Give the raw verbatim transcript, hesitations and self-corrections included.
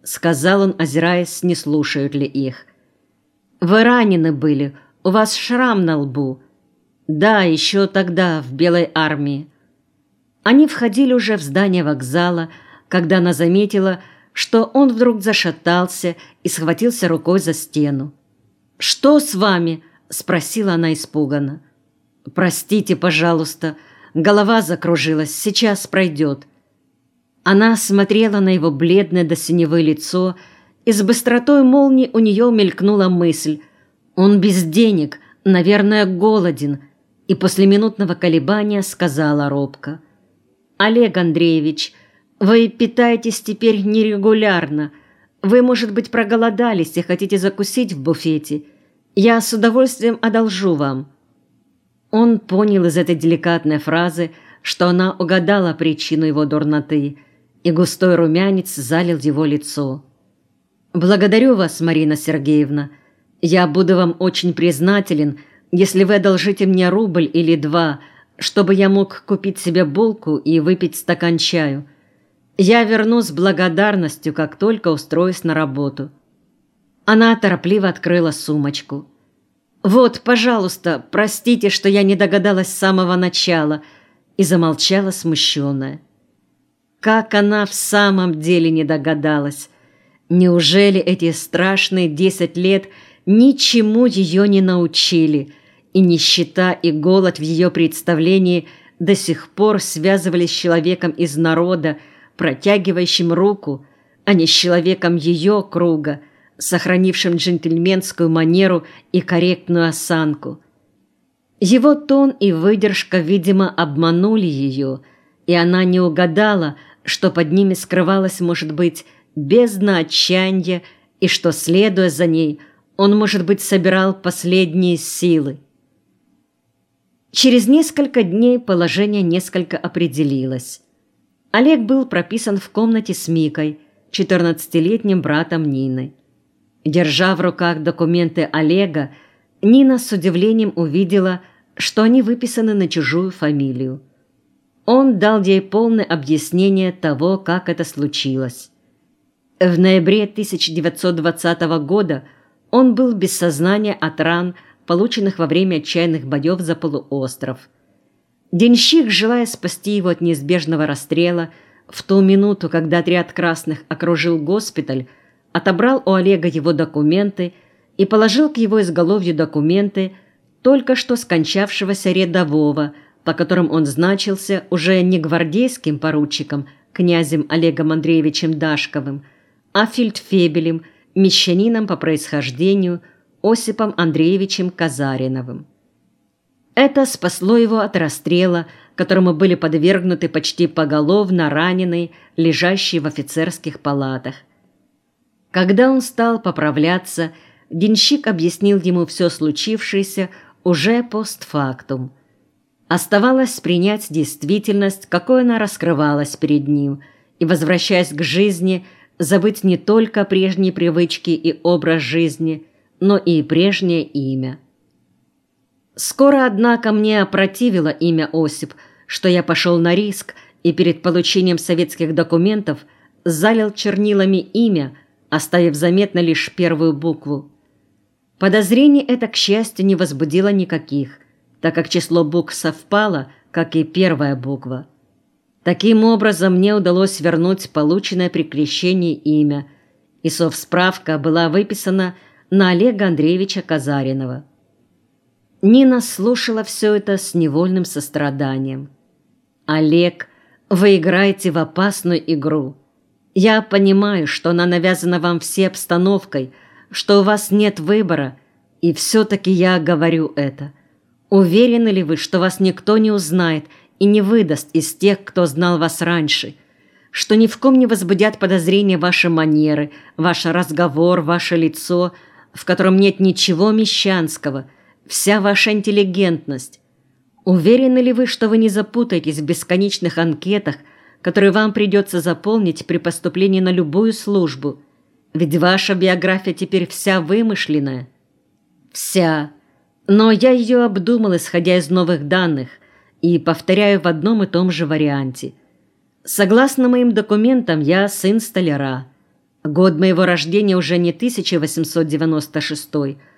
— сказал он, озираясь, не слушают ли их. «Вы ранены были, у вас шрам на лбу». «Да, еще тогда, в Белой армии». Они входили уже в здание вокзала, когда она заметила, что он вдруг зашатался и схватился рукой за стену. «Что с вами?» — спросила она испуганно. «Простите, пожалуйста, голова закружилась, сейчас пройдет». Она смотрела на его бледное до синевы лицо, и с быстротой молнии у нее мелькнула мысль: он без денег, наверное, голоден, и после минутного колебания сказала робко: «Олег Андреевич, вы питаетесь теперь нерегулярно. Вы, может быть, проголодались и хотите закусить в буфете. Я с удовольствием одолжу вам». Он понял из этой деликатной фразы, что она угадала причину его дурноты, и густой румянец залил его лицо. «Благодарю вас, Марина Сергеевна. Я буду вам очень признателен, если вы одолжите мне рубль или два, чтобы я мог купить себе булку и выпить стакан чаю. Я верну с благодарностью, как только устроюсь на работу». Она торопливо открыла сумочку. «Вот, пожалуйста, простите, что я не догадалась с самого начала», и замолчала смущенная. Как она в самом деле не догадалась? Неужели эти страшные десять лет ничему ее не научили, и нищета и голод в ее представлении до сих пор связывались с человеком из народа, протягивающим руку, а не с человеком ее круга, сохранившим джентльменскую манеру и корректную осанку? Его тон и выдержка, видимо, обманули ее, и она не угадала, что под ними скрывалась, может быть, бездна отчаяния, и что, следуя за ней, он, может быть, собирал последние силы. Через несколько дней положение несколько определилось. Олег был прописан в комнате с Микой, четырнадцатилетним братом Нины. Держа в руках документы Олега, Нина с удивлением увидела, что они выписаны на чужую фамилию. Он дал ей полное объяснение того, как это случилось. В ноябре тысяча девятьсот двадцатого года он был без сознания от ран, полученных во время отчаянных боев за полуостров. Денщик, желая спасти его от неизбежного расстрела, в ту минуту, когда отряд красных окружил госпиталь, отобрал у Олега его документы и положил к его изголовью документы только что скончавшегося рядового, по которым он значился уже не гвардейским поручиком, князем Олегом Андреевичем Дашковым, а фельдфебелем, мещанином по происхождению, Осипом Андреевичем Казариновым. Это спасло его от расстрела, которому были подвергнуты почти поголовно раненые, лежащие в офицерских палатах. Когда он стал поправляться, денщик объяснил ему все случившееся уже постфактум. Оставалось принять действительность, какой она раскрывалась перед ним, и, возвращаясь к жизни, забыть не только прежние привычки и образ жизни, но и прежнее имя. Скоро, однако, мне опротивило имя Осип, что я пошел на риск и перед получением советских документов залил чернилами имя, оставив заметно лишь первую букву. Подозрений это, к счастью, не возбудило никаких, так как число букв совпало, как и первая буква. Таким образом, мне удалось вернуть полученное при крещении имя, и совсправка была выписана на Олега Андреевича Казаринова. Нина слушала все это с невольным состраданием. «Олег, вы играете в опасную игру. Я понимаю, что она навязана вам всей обстановкой, что у вас нет выбора, и все-таки я говорю это. Уверены ли вы, что вас никто не узнает и не выдаст из тех, кто знал вас раньше, что ни в ком не возбудят подозрения ваши манеры, ваш разговор, ваше лицо, в котором нет ничего мещанского, вся ваша интеллигентность? Уверены ли вы, что вы не запутаетесь в бесконечных анкетах, которые вам придется заполнить при поступлении на любую службу? Ведь ваша биография теперь вся вымышленная». «Вся. Но я ее обдумал, исходя из новых данных, и повторяю в одном и том же варианте. Согласно моим документам, я сын столяра. Год моего рождения уже не тысяча восемьсот девяносто шестой,